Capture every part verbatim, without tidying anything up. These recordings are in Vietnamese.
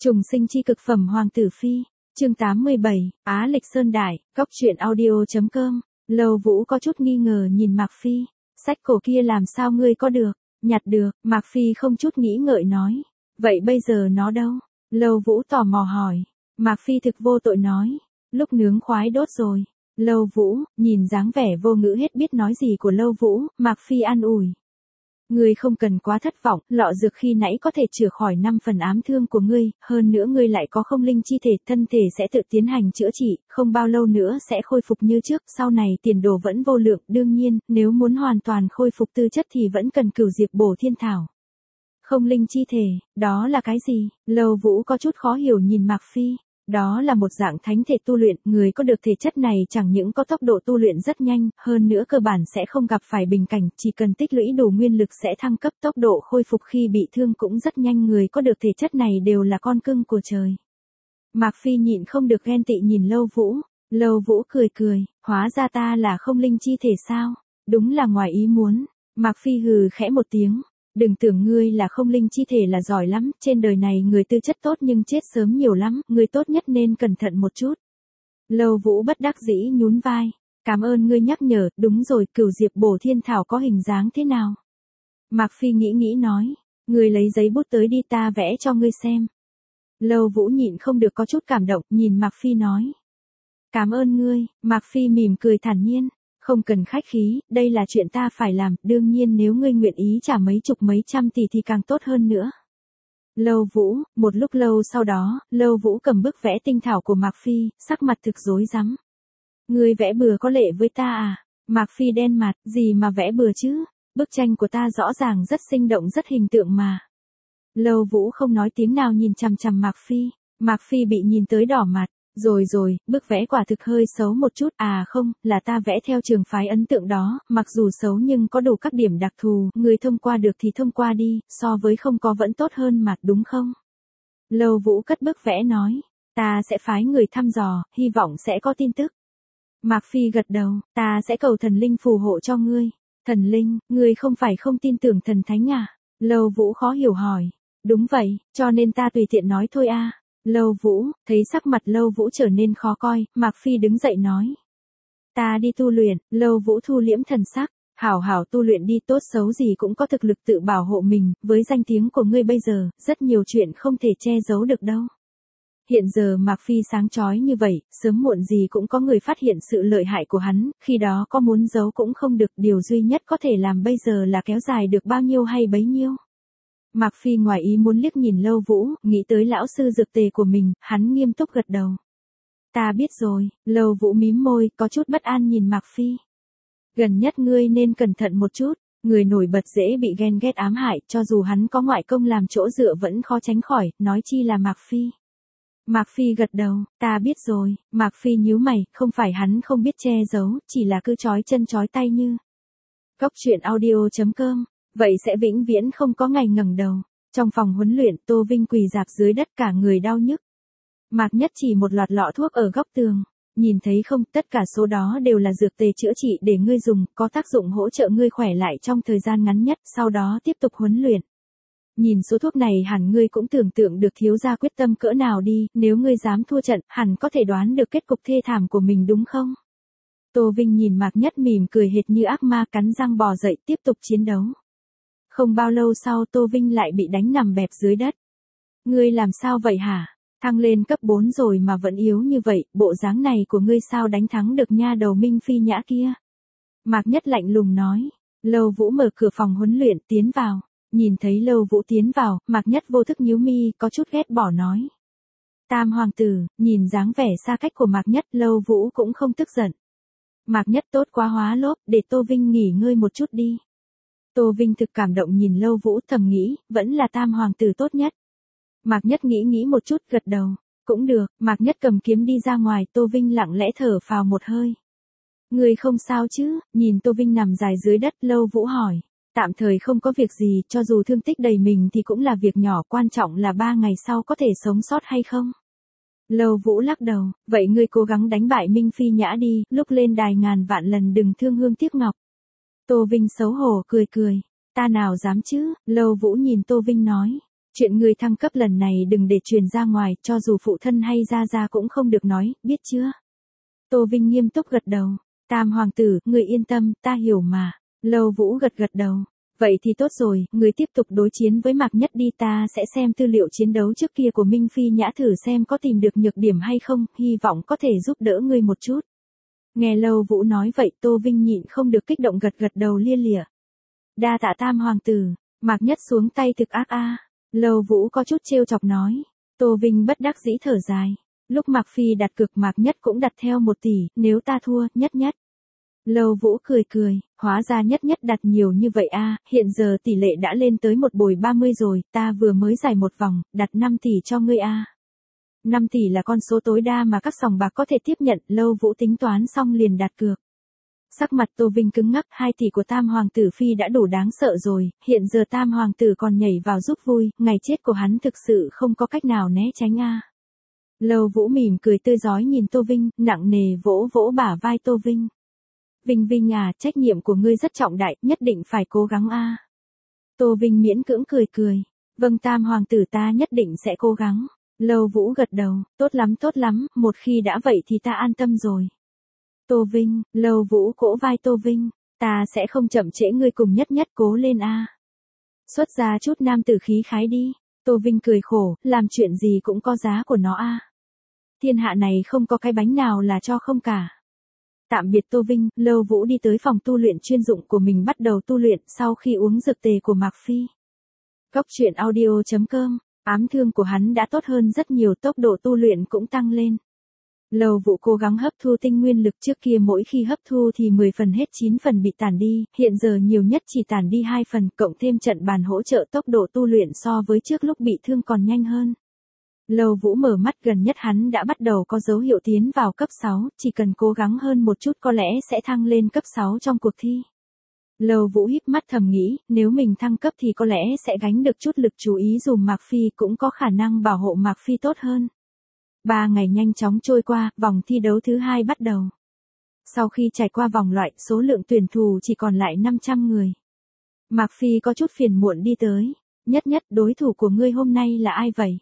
Trùng sinh chi cực phẩm Hoàng tử phi, chương tám mươi bảy, Á Lịch Sơn Đại, góc truyện audio.com. Lâu Vũ có chút nghi ngờ nhìn Mạc Phi, sách cổ kia làm sao ngươi có được, nhặt được, Mạc Phi không chút nghĩ ngợi nói, vậy bây giờ nó đâu? Lâu Vũ tò mò hỏi, Mạc Phi thực vô tội nói, lúc nướng khoái đốt rồi. Lâu Vũ, nhìn dáng vẻ vô ngữ hết biết nói gì của Lâu Vũ, Mạc Phi an ủi. Ngươi không cần quá thất vọng, lọ dược khi nãy có thể chữa khỏi năm phần ám thương của ngươi, hơn nữa ngươi lại có không linh chi thể, thân thể sẽ tự tiến hành chữa trị, không bao lâu nữa sẽ khôi phục như trước, sau này tiền đồ vẫn vô lượng, đương nhiên, nếu muốn hoàn toàn khôi phục tư chất thì vẫn cần cửu diệp bổ thiên thảo. Không linh chi thể, đó là cái gì? Lâu Vũ có chút khó hiểu nhìn Mạc Phi. Đó là một dạng thánh thể tu luyện, người có được thể chất này chẳng những có tốc độ tu luyện rất nhanh, hơn nữa cơ bản sẽ không gặp phải bình cảnh, chỉ cần tích lũy đủ nguyên lực sẽ thăng cấp, tốc độ khôi phục khi bị thương cũng rất nhanh, người có được thể chất này đều là con cưng của trời. Mạc Phi nhịn không được ghen tị nhìn Lâu Vũ, Lâu Vũ cười cười, hóa ra ta là không linh chi thể sao, đúng là ngoài ý muốn. Mạc Phi hừ khẽ một tiếng. Đừng tưởng ngươi là không linh chi thể là giỏi lắm, trên đời này người tư chất tốt nhưng chết sớm nhiều lắm, ngươi tốt nhất nên cẩn thận một chút. Lâu Vũ bất đắc dĩ nhún vai, cảm ơn ngươi nhắc nhở, đúng rồi, cửu diệp bổ thiên thảo có hình dáng thế nào? Mạc Phi nghĩ nghĩ nói, ngươi lấy giấy bút tới đi ta vẽ cho ngươi xem. Lâu Vũ nhịn không được có chút cảm động, nhìn Mạc Phi nói. Cảm ơn ngươi, Mạc Phi mỉm cười thản nhiên. Không cần khách khí, đây là chuyện ta phải làm, đương nhiên nếu ngươi nguyện ý trả mấy chục mấy trăm tỷ thì càng tốt hơn nữa. Lâu Vũ, một lúc lâu sau đó, Lâu Vũ cầm bức vẽ tinh thảo của Mạc Phi, sắc mặt thực rối rắm. Ngươi vẽ bừa có lệ với ta à? Mạc Phi đen mặt, gì mà vẽ bừa chứ? Bức tranh của ta rõ ràng rất sinh động rất hình tượng mà. Lâu Vũ không nói tiếng nào nhìn chằm chằm Mạc Phi, Mạc Phi bị nhìn tới đỏ mặt. Rồi rồi, bức vẽ quả thực hơi xấu một chút, à không, là ta vẽ theo trường phái ấn tượng đó, mặc dù xấu nhưng có đủ các điểm đặc thù, người thông qua được thì thông qua đi, so với không có vẫn tốt hơn mà, đúng không? Lâu Vũ cất bức vẽ nói, ta sẽ phái người thăm dò, hy vọng sẽ có tin tức. Mạc Phi gật đầu, ta sẽ cầu thần linh phù hộ cho ngươi. Thần linh, ngươi không phải không tin tưởng thần thánh à? Lâu Vũ khó hiểu hỏi, đúng vậy, cho nên ta tùy tiện nói thôi a. Lâu Vũ, thấy sắc mặt Lâu Vũ trở nên khó coi, Mạc Phi đứng dậy nói. Ta đi tu luyện, Lâu Vũ thu liễm thần sắc, hảo hảo tu luyện đi, tốt xấu gì cũng có thực lực tự bảo hộ mình, với danh tiếng của ngươi bây giờ, rất nhiều chuyện không thể che giấu được đâu. Hiện giờ Mạc Phi sáng chói như vậy, sớm muộn gì cũng có người phát hiện sự lợi hại của hắn, khi đó có muốn giấu cũng không được, điều duy nhất có thể làm bây giờ là kéo dài được bao nhiêu hay bấy nhiêu. Mạc Phi ngoài ý muốn liếc nhìn Lâu Vũ, nghĩ tới lão sư dược tề của mình, hắn nghiêm túc gật đầu. Ta biết rồi, Lâu Vũ mím môi, có chút bất an nhìn Mạc Phi. Gần nhất ngươi nên cẩn thận một chút, người nổi bật dễ bị ghen ghét ám hại, cho dù hắn có ngoại công làm chỗ dựa vẫn khó tránh khỏi, nói chi là Mạc Phi. Mạc Phi gật đầu, ta biết rồi, Mạc Phi nhíu mày, không phải hắn không biết che giấu, chỉ là cứ chói chân chói tay như. Góc truyện audio.com. Vậy sẽ vĩnh viễn không có ngày ngẩng đầu. Trong phòng huấn luyện, Tô Vinh quỳ rạp dưới đất cả người đau nhức. Mạc Nhất chỉ một loạt lọ thuốc ở góc tường. Nhìn thấy không, tất cả số đó đều là dược tề chữa trị để ngươi dùng, có tác dụng hỗ trợ ngươi khỏe lại trong thời gian ngắn nhất, sau đó tiếp tục huấn luyện. Nhìn số thuốc này hẳn ngươi cũng tưởng tượng được thiếu gia quyết tâm cỡ nào đi, nếu ngươi dám thua trận, hẳn có thể đoán được kết cục thê thảm của mình đúng không? Tô Vinh nhìn Mạc Nhất mỉm cười hệt như ác ma, cắn răng bò dậy tiếp tục chiến đấu. Không bao lâu sau Tô Vinh lại bị đánh nằm bẹp dưới đất. Ngươi làm sao vậy hả? Thăng lên cấp bốn rồi mà vẫn yếu như vậy, bộ dáng này của ngươi sao đánh thắng được nha đầu Minh Phi Nhã kia? Mạc Nhất lạnh lùng nói. Lâu Vũ mở cửa phòng huấn luyện tiến vào. Nhìn thấy Lâu Vũ tiến vào, Mạc Nhất vô thức nhíu mi, có chút ghét bỏ nói. Tam hoàng tử, nhìn dáng vẻ xa cách của Mạc Nhất, Lâu Vũ cũng không tức giận. Mạc Nhất tốt quá hóa lốp, để Tô Vinh nghỉ ngơi một chút đi. Tô Vinh thực cảm động nhìn Lâu Vũ thầm nghĩ, vẫn là tam hoàng tử tốt nhất. Mạc Nhất nghĩ nghĩ một chút gật đầu, cũng được, Mạc Nhất cầm kiếm đi ra ngoài, Tô Vinh lặng lẽ thở phào một hơi. Người không sao chứ, nhìn Tô Vinh nằm dài dưới đất, Lâu Vũ hỏi, tạm thời không có việc gì, cho dù thương tích đầy mình thì cũng là việc nhỏ, quan trọng là ba ngày sau có thể sống sót hay không. Lâu Vũ lắc đầu, vậy ngươi cố gắng đánh bại Minh Phi Nhã đi, lúc lên đài ngàn vạn lần đừng thương hương tiếc ngọc. Tô Vinh xấu hổ cười cười, ta nào dám chứ, Lâu Vũ nhìn Tô Vinh nói, Chuyện ngươi thăng cấp lần này đừng để truyền ra ngoài, cho dù phụ thân hay gia gia cũng không được nói, biết chưa? Tô Vinh nghiêm túc gật đầu. Tam hoàng tử, ngươi yên tâm, ta hiểu mà. Lâu Vũ gật gật đầu. Vậy thì tốt rồi, ngươi tiếp tục đối chiến với Mạc Nhất đi, ta sẽ xem tư liệu chiến đấu trước kia của Minh Phi Nhã thử xem có tìm được nhược điểm hay không, hy vọng có thể giúp đỡ ngươi một chút. Nghe Lâu Vũ nói vậy, Tô Vinh nhịn không được kích động gật gật đầu lia lịa. Đa tạ Tam hoàng tử. Mạc Nhất xuống tay thực ác a. Lâu Vũ có chút trêu chọc nói. Tô Vinh bất đắc dĩ thở dài. Lúc Mạc Phi đặt cược Mạc Nhất cũng đặt theo một tỷ, nếu ta thua, Nhất Nhất. Lâu Vũ cười cười, hóa ra Nhất Nhất đặt nhiều như vậy a, hiện giờ tỷ lệ đã lên tới một bồi ba mươi rồi, ta vừa mới giải một vòng, đặt năm tỷ cho ngươi a. năm tỷ là con số tối đa mà các sòng bạc có thể tiếp nhận, Lâu Vũ tính toán xong liền đặt cược. Sắc mặt Tô Vinh cứng ngắc, hai tỷ của Tam hoàng tử Phi đã đủ đáng sợ rồi, hiện giờ Tam hoàng tử còn nhảy vào giúp vui, ngày chết của hắn thực sự không có cách nào né tránh a. Lâu Vũ mỉm cười tươi rói nhìn Tô Vinh, nặng nề vỗ vỗ bả vai Tô Vinh. Vinh Vinh à, trách nhiệm của ngươi rất trọng đại, nhất định phải cố gắng a. Tô Vinh miễn cưỡng cười cười. Vâng Tam hoàng tử ta nhất định sẽ cố gắng. Lâu Vũ gật đầu, tốt lắm tốt lắm, một khi đã vậy thì ta an tâm rồi. Tô Vinh, Lâu Vũ cỗ vai Tô Vinh, ta sẽ không chậm trễ ngươi cùng Nhất Nhất cố lên a. Xuất ra chút nam tử khí khái đi. Tô Vinh cười khổ, làm chuyện gì cũng có giá của nó a. Thiên hạ này không có cái bánh nào là cho không cả. Tạm biệt Tô Vinh, Lâu Vũ đi tới phòng tu luyện chuyên dụng của mình bắt đầu tu luyện sau khi uống dược tề của Mạc Phi. Cốc truyện audio chấm com, ám thương của hắn đã tốt hơn rất nhiều, tốc độ tu luyện cũng tăng lên. Lâu Vũ cố gắng hấp thu tinh nguyên lực, trước kia mỗi khi hấp thu thì mười phần hết chín phần bị tản đi, hiện giờ nhiều nhất chỉ tản đi hai phần, cộng thêm trận bàn hỗ trợ tốc độ tu luyện so với trước lúc bị thương còn nhanh hơn. Lâu Vũ mở mắt, gần nhất hắn đã bắt đầu có dấu hiệu tiến vào cấp sáu, chỉ cần cố gắng hơn một chút có lẽ sẽ thăng lên cấp sáu trong cuộc thi. Lâu Vũ híp mắt thầm nghĩ, nếu mình thăng cấp thì có lẽ sẽ gánh được chút lực chú ý, dùm Mạc Phi cũng có khả năng bảo hộ Mạc Phi tốt hơn. Ba ngày nhanh chóng trôi qua, vòng thi đấu thứ hai bắt đầu. Sau khi trải qua vòng loại, số lượng tuyển thủ chỉ còn lại năm trăm người. Mạc Phi có chút phiền muộn đi tới. Nhất Nhất, đối thủ của ngươi hôm nay là ai vậy?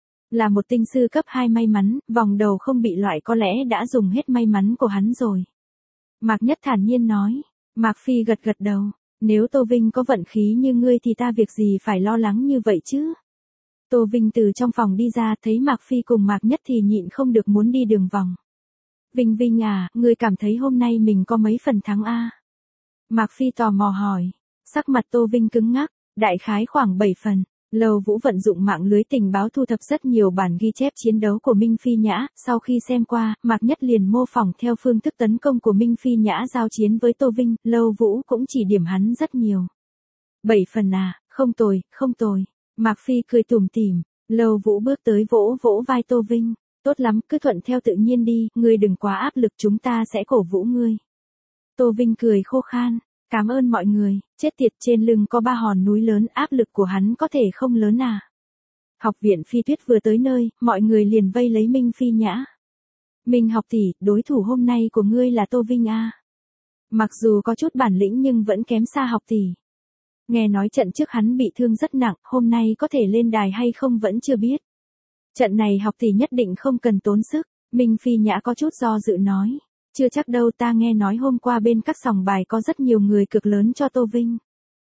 Là một tinh sư cấp hai may mắn, vòng đầu không bị loại có lẽ đã dùng hết may mắn của hắn rồi. Mạc Nhất thản nhiên nói. Mạc Phi gật gật đầu. Nếu Tô Vinh có vận khí như ngươi thì ta việc gì phải lo lắng như vậy chứ? Tô Vinh từ trong phòng đi ra, thấy Mạc Phi cùng Mạc Nhất thì nhịn không được muốn đi đường vòng. Vinh Vinh à, ngươi cảm thấy hôm nay mình có mấy phần thắng a? Mạc Phi tò mò hỏi. Sắc mặt Tô Vinh cứng ngắc, đại khái khoảng bảy phần. Lâu Vũ vận dụng mạng lưới tình báo thu thập rất nhiều bản ghi chép chiến đấu của Minh Phi Nhã, sau khi xem qua, Mạc Nhất liền mô phỏng theo phương thức tấn công của Minh Phi Nhã giao chiến với Tô Vinh, Lâu Vũ cũng chỉ điểm hắn rất nhiều. bảy phần à, không tồi, không tồi. Mạc Phi cười tủm tỉm, Lâu Vũ bước tới vỗ vỗ vai Tô Vinh, tốt lắm, cứ thuận theo tự nhiên đi, ngươi đừng quá áp lực, chúng ta sẽ cổ vũ ngươi. Tô Vinh cười khô khan, cảm ơn mọi người, chết tiệt, trên lưng có ba hòn núi lớn, áp lực của hắn có thể không lớn à. Học viện Phi Tuyết vừa tới nơi, mọi người liền vây lấy Minh Phi Nhã. Minh học tỷ, đối thủ hôm nay của ngươi là Tô Vinh a. Mặc dù có chút bản lĩnh nhưng vẫn kém xa học tỷ. Nghe nói trận trước hắn bị thương rất nặng, hôm nay có thể lên đài hay không vẫn chưa biết. Trận này học tỷ nhất định không cần tốn sức, Minh Phi Nhã có chút do dự nói. Chưa chắc đâu, ta nghe nói hôm qua bên các sòng bài có rất nhiều người cực lớn cho Tô Vinh.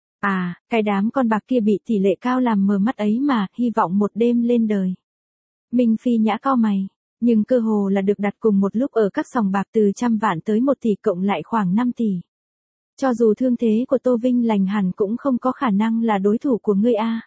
À, cái đám con bạc kia bị tỷ lệ cao làm mờ mắt ấy mà, hy vọng một đêm lên đời. Minh Phi Nhã cau mày, nhưng cơ hồ là được đặt cùng một lúc ở các sòng bạc từ trăm vạn tới một tỷ cộng lại khoảng năm tỷ. Cho dù thương thế của Tô Vinh lành hẳn cũng không có khả năng là đối thủ của ngươi a.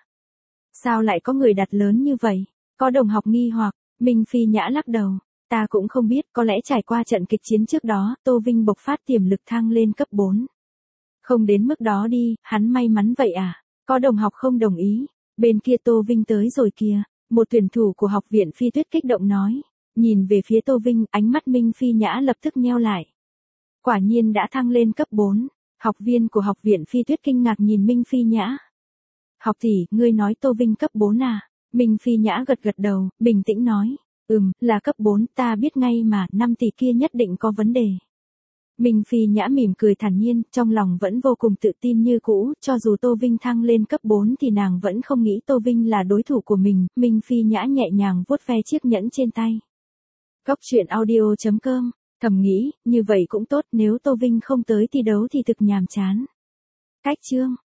Sao lại có người đặt lớn như vậy? Có đồng học nghi hoặc, Minh Phi Nhã lắc đầu. Ta cũng không biết, có lẽ trải qua trận kịch chiến trước đó, Tô Vinh bộc phát tiềm lực thăng lên cấp bốn. Không đến mức đó đi, hắn may mắn vậy à? Có đồng học không đồng ý. Bên kia Tô Vinh tới rồi kìa. Một tuyển thủ của học viện Phi Tuyết kích động nói. Nhìn về phía Tô Vinh, ánh mắt Minh Phi Nhã lập tức nheo lại. Quả nhiên đã thăng lên cấp bốn. Học viên của học viện Phi Tuyết kinh ngạc nhìn Minh Phi Nhã. Học tỷ, ngươi nói Tô Vinh cấp bốn à? Minh Phi Nhã gật gật đầu, bình tĩnh nói. Ừm, là cấp bốn, ta biết ngay mà, năm tỷ kia nhất định có vấn đề. Minh Phi Nhã mỉm cười thản nhiên, trong lòng vẫn vô cùng tự tin như cũ, cho dù Tô Vinh thăng lên cấp bốn thì nàng vẫn không nghĩ Tô Vinh là đối thủ của mình. Minh Phi Nhã nhẹ nhàng vuốt ve chiếc nhẫn trên tay. Cốc truyện audio chấm com, thầm nghĩ, như vậy cũng tốt, nếu Tô Vinh không tới thi đấu thì thực nhàm chán. Cách chương